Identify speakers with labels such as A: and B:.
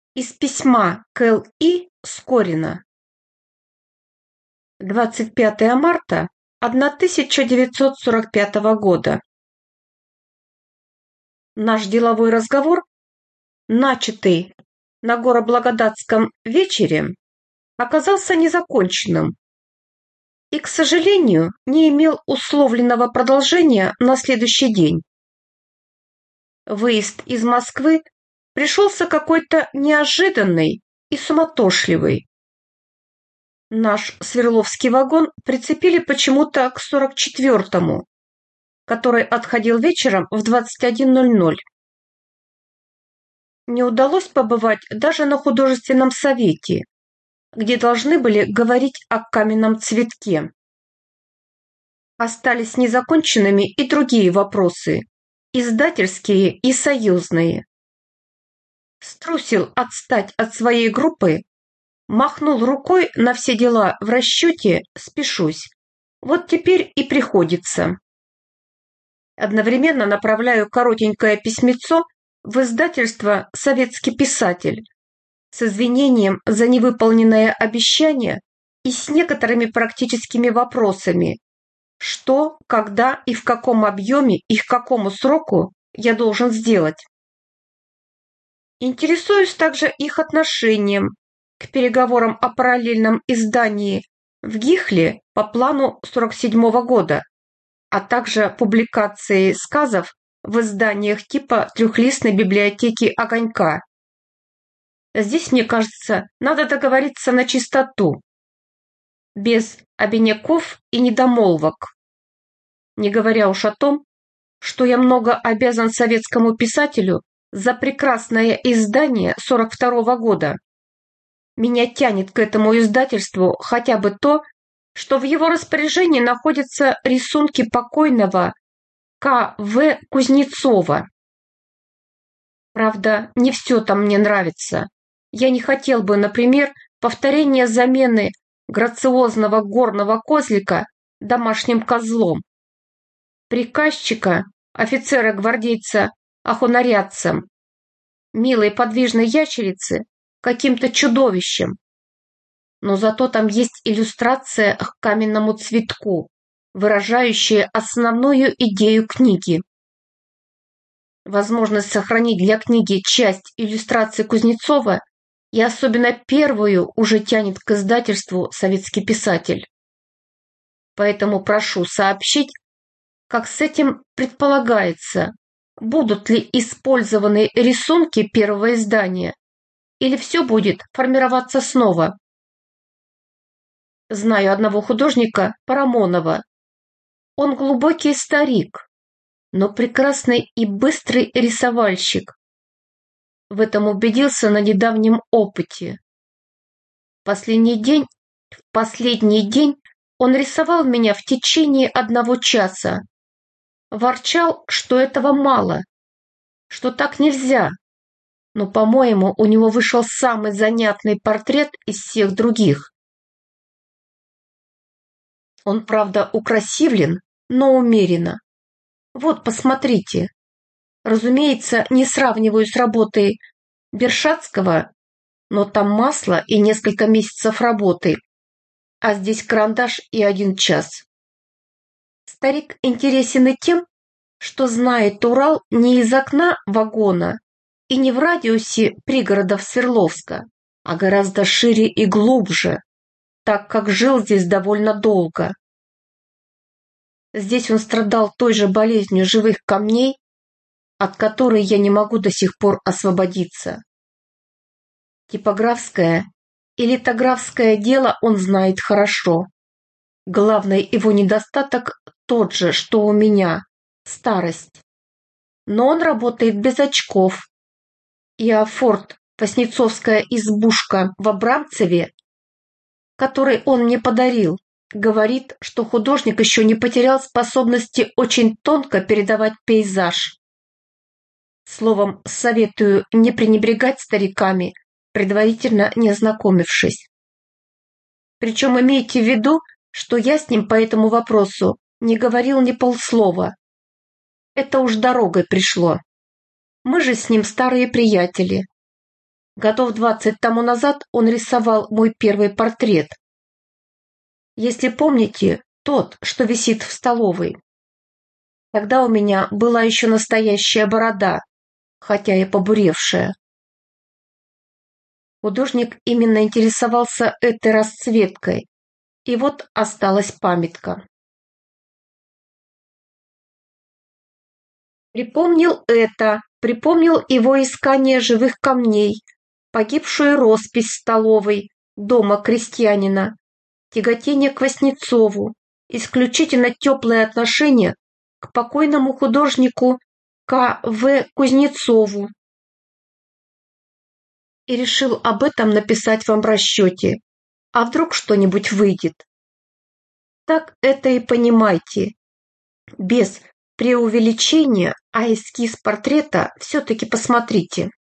A: Из письма к Л.И. Скорина. 25 марта 1945 года. Наш деловой разговор, начатый на Гороблагодатском вечере, оказался незаконченным и, к сожалению, не имел условленного продолжения на следующий день. Выезд из Москвы пришелся какой-то неожиданный и суматошливый. Наш Свердловский вагон прицепили почему-то к 44-му, который отходил вечером в 21:00. Не удалось побывать даже на художественном совете, где должны были говорить о каменном цветке. Остались незаконченными и другие вопросы, издательские и союзные. Струсил отстать от своей группы, махнул рукой на все дела в расчете «спешусь». Вот теперь и приходится. Одновременно направляю коротенькое письмецо в издательство «Советский писатель» с извинением за невыполненное обещание и с некоторыми практическими вопросами, что, когда и в каком объеме и к какому сроку я должен сделать. Интересуюсь также их отношением к переговорам о параллельном издании в Гихле по плану 47-го года, а также публикации сказов в изданиях типа трехлистной библиотеки «Огонька». Здесь, мне кажется, надо договориться на чистоту, без обиняков и недомолвок, не говоря уж о том, что я много обязан советскому писателю за прекрасное издание 42-го года. Меня тянет к этому издательству хотя бы то, что в его распоряжении находятся рисунки покойного К.В. Кузнецова. Правда, не все там мне нравится. Я не хотел бы, например, повторения замены грациозного горного козлика домашним козлом, приказчика, офицера-гвардейца охонарядцем, милой подвижной ящерицы каким-то чудовищем. Но зато там есть иллюстрация к каменному цветку, выражающая основную идею книги. Возможность сохранить для книги часть иллюстраций Кузнецова и особенно первую уже тянет к издательству «Советский писатель». Поэтому прошу сообщить, как с этим предполагается, будут ли использованы рисунки первого издания, или все будет формироваться снова. Знаю одного художника, Парамонова. Он глубокий старик, но прекрасный и быстрый рисовальщик. В этом убедился на недавнем опыте. В последний день он рисовал меня в течение 1 часа. Ворчал, что этого мало, что так нельзя. Но, по-моему, у него вышел самый занятный портрет из всех других. Он, правда, украсивлен, но умеренно. Вот, посмотрите. Разумеется, не сравниваю с работой Бершацкого, но там масло и несколько месяцев работы, а здесь карандаш и 1 час. Старик интересен и тем, что знает Урал не из окна вагона и не в радиусе пригородов Свердловска, а гораздо шире и глубже, так как жил здесь довольно долго. Здесь он страдал той же болезнью живых камней, от которой я не могу до сих пор освободиться. Типографское и литографское дело он знает хорошо. Главный его недостаток тот же, что у меня – старость. Но он работает без очков. И афорт «Васнецовская избушка» в Абрамцеве, который он мне подарил, говорит, что художник еще не потерял способности очень тонко передавать пейзаж. Словом, советую не пренебрегать стариками, предварительно не ознакомившись. Причем имейте в виду, что я с ним по этому вопросу не говорил ни полслова. Это уж дорогой пришло. Мы же с ним старые приятели. Годов 20 тому назад он рисовал мой первый портрет. Если помните, тот, что висит в столовой. Тогда у меня была еще настоящая борода, хотя и побуревшая. Художник именно интересовался этой расцветкой, и вот осталась памятка. Припомнил это, припомнил его искание живых камней, погибшую роспись столовой, дома крестьянина, тяготение к Васнецову, исключительно теплое отношение к покойному художнику К.В. Кузнецову. И решил об этом написать вам в расчете. А вдруг что-нибудь выйдет? Так это и понимайте. Без преувеличения, а эскиз портрета все-таки посмотрите.